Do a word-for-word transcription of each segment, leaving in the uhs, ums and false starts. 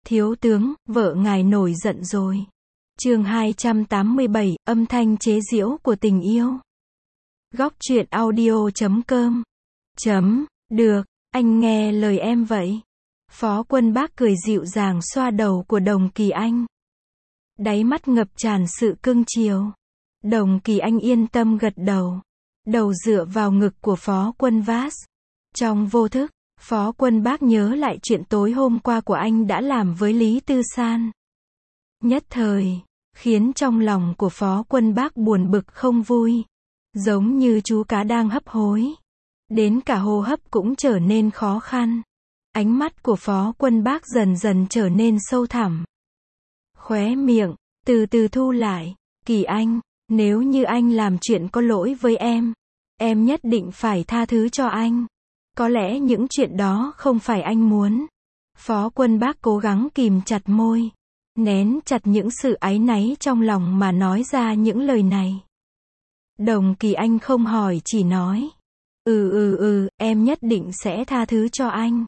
Thiếu tướng, vợ ngài nổi giận rồi. Chương hai trăm tám mươi bảy, âm thanh chế giễu của tình yêu. Góc truyện audio chấm com. Chấm, được, anh nghe lời em vậy. Phó Quân Bác cười dịu dàng xoa đầu của Đồng Kỳ Anh. Đáy mắt ngập tràn sự cưng chiều. Đồng Kỳ Anh yên tâm gật đầu. Đầu dựa vào ngực của Phó Quân Vác. Trong vô thức, Phó Quân Bác nhớ lại chuyện tối hôm qua của anh đã làm với Lý Tư San. Nhất thời, khiến trong lòng của Phó Quân Bác buồn bực không vui. Giống như chú cá đang hấp hối. Đến cả hô hấp cũng trở nên khó khăn. Ánh mắt của Phó Quân Bác dần dần trở nên sâu thẳm. Khóe miệng, từ từ thu lại. Kỳ Anh, nếu như anh làm chuyện có lỗi với em, em nhất định phải tha thứ cho anh. Có lẽ những chuyện đó không phải anh muốn. Phó Quân Bác cố gắng kìm chặt môi, nén chặt những sự áy náy trong lòng mà nói ra những lời này. Đồng Kỳ Anh không hỏi chỉ nói. Ừ ừ ừ, em nhất định sẽ tha thứ cho anh.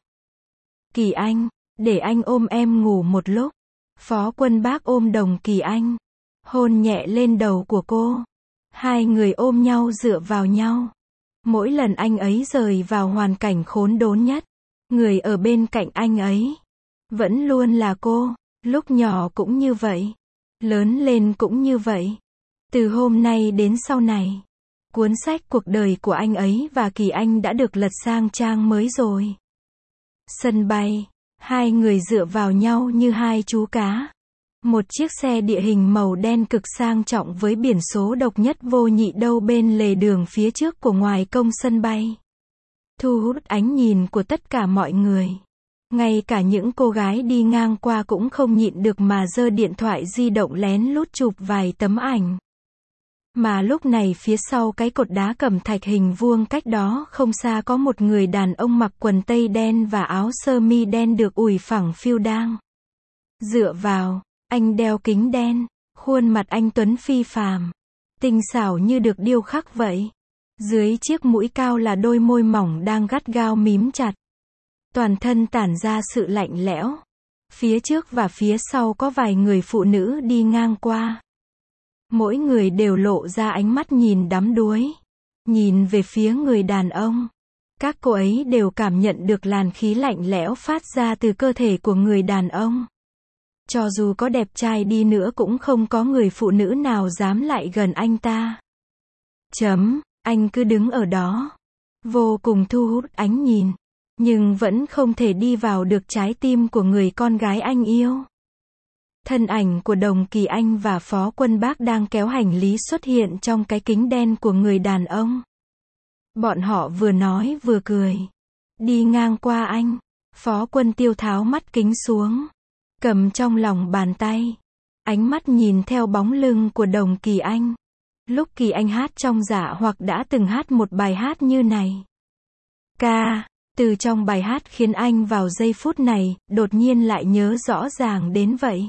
Kỳ Anh, để anh ôm em ngủ một lúc. Phó Quân Bác ôm Đồng Kỳ Anh, hôn nhẹ lên đầu của cô. Hai người ôm nhau dựa vào nhau. Mỗi lần anh ấy rời vào hoàn cảnh khốn đốn nhất, người ở bên cạnh anh ấy vẫn luôn là cô. Lúc nhỏ cũng như vậy, lớn lên cũng như vậy. Từ hôm nay đến sau này, cuốn sách cuộc đời của anh ấy và Kỳ Anh đã được lật sang trang mới rồi. Sân bay, hai người dựa vào nhau như hai chú cá. Một chiếc xe địa hình màu đen cực sang trọng với biển số độc nhất vô nhị đâu bên lề đường phía trước của ngoài công sân bay. Thu hút ánh nhìn của tất cả mọi người. Ngay cả những cô gái đi ngang qua cũng không nhịn được mà giơ điện thoại di động lén lút chụp vài tấm ảnh. Mà lúc này phía sau cái cột đá cẩm thạch hình vuông cách đó không xa có một người đàn ông mặc quần tây đen và áo sơ mi đen được ủi phẳng phiu đang dựa vào. Anh đeo kính đen, khuôn mặt anh tuấn phi phàm, tinh xảo như được điêu khắc vậy. Dưới chiếc mũi cao là đôi môi mỏng đang gắt gao mím chặt. Toàn thân tản ra sự lạnh lẽo. Phía trước và phía sau có vài người phụ nữ đi ngang qua. Mỗi người đều lộ ra ánh mắt nhìn đắm đuối. Nhìn về phía người đàn ông. Các cô ấy đều cảm nhận được làn khí lạnh lẽo phát ra từ cơ thể của người đàn ông. Cho dù có đẹp trai đi nữa cũng không có người phụ nữ nào dám lại gần anh ta. Chấm, anh cứ đứng ở đó. Vô cùng thu hút ánh nhìn. Nhưng vẫn không thể đi vào được trái tim của người con gái anh yêu. Thân ảnh của Đồng Kỳ Anh và Phó Quân Bác đang kéo hành lý xuất hiện trong cái kính đen của người đàn ông. Bọn họ vừa nói vừa cười. Đi ngang qua anh. Phó Quân Tiêu tháo mắt kính xuống. Cầm trong lòng bàn tay. Ánh mắt nhìn theo bóng lưng của Đồng Kỳ Anh. Lúc Kỳ Anh hát trong Dạ Hoặc đã từng hát một bài hát như này. Ca, từ trong bài hát khiến anh vào giây phút này, đột nhiên lại nhớ rõ ràng đến vậy.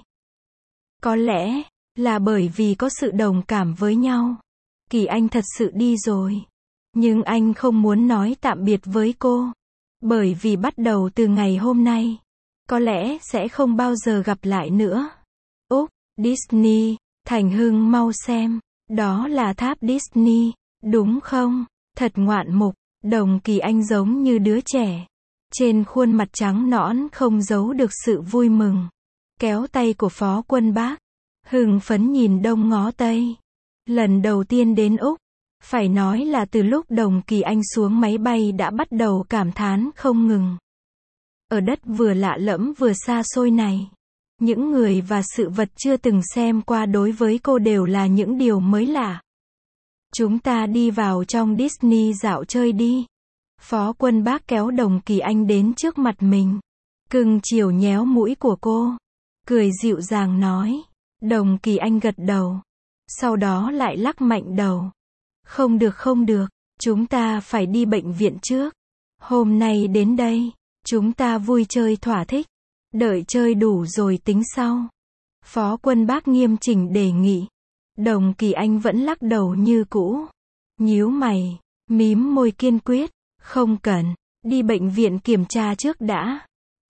Có lẽ, là bởi vì có sự đồng cảm với nhau. Kỳ Anh thật sự đi rồi. Nhưng anh không muốn nói tạm biệt với cô. Bởi vì bắt đầu từ ngày hôm nay, có lẽ sẽ không bao giờ gặp lại nữa. Úc, Disney, Thành Hưng mau xem. Đó là tháp Disney, đúng không? Thật ngoạn mục. Đồng Kỳ Anh giống như đứa trẻ. Trên khuôn mặt trắng nõn không giấu được sự vui mừng. Kéo tay của Phó Quân Bác. Hưng phấn nhìn đông ngó tây. Lần đầu tiên đến Úc. Phải nói là từ lúc Đồng Kỳ Anh xuống máy bay đã bắt đầu cảm thán không ngừng. Ở đất vừa lạ lẫm vừa xa xôi này. Những người và sự vật chưa từng xem qua đối với cô đều là những điều mới lạ. Chúng ta đi vào trong Disney dạo chơi đi. Phó Quân Bác kéo Đồng Kỳ Anh đến trước mặt mình. Cưng chiều nhéo mũi của cô. Cười dịu dàng nói. Đồng Kỳ Anh gật đầu. Sau đó lại lắc mạnh đầu. Không được không được. Chúng ta phải đi bệnh viện trước. Hôm nay đến đây. Chúng ta vui chơi thỏa thích. Đợi chơi đủ rồi tính sau. Phó Quân Bác nghiêm chỉnh đề nghị. Đồng Kỳ Anh vẫn lắc đầu như cũ. Nhíu mày. Mím môi kiên quyết. Không cần. Đi bệnh viện kiểm tra trước đã.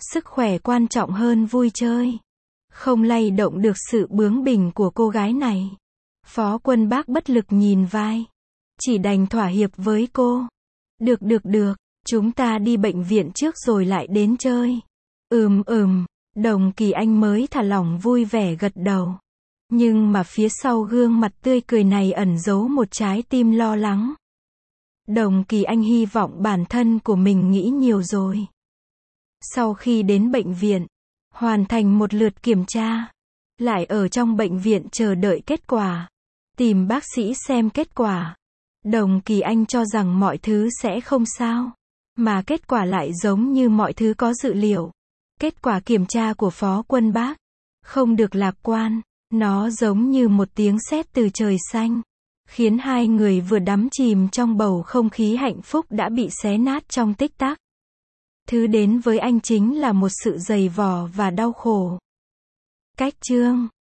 Sức khỏe quan trọng hơn vui chơi. Không lay động được sự bướng bỉnh của cô gái này. Phó Quân Bác bất lực nhìn vai. Chỉ đành thỏa hiệp với cô. Được được được, chúng ta đi bệnh viện trước rồi lại đến chơi. Ừm ừm, Đồng Kỳ Anh mới thả lỏng vui vẻ gật đầu. Nhưng mà phía sau gương mặt tươi cười này ẩn giấu một trái tim lo lắng. Đồng Kỳ Anh hy vọng bản thân của mình nghĩ nhiều rồi. Sau khi đến bệnh viện, hoàn thành một lượt kiểm tra, lại ở trong bệnh viện chờ đợi kết quả, tìm bác sĩ xem kết quả. Đồng Kỳ Anh cho rằng mọi thứ sẽ không sao, mà kết quả lại giống như mọi thứ có dự liệu. Kết quả kiểm tra của Phó Quân Bác không được lạc quan, nó giống như một tiếng sét từ trời xanh, khiến hai người vừa đắm chìm trong bầu không khí hạnh phúc đã bị xé nát trong tích tắc. Thứ đến với anh chính là một sự dày vò và đau khổ. Cách chương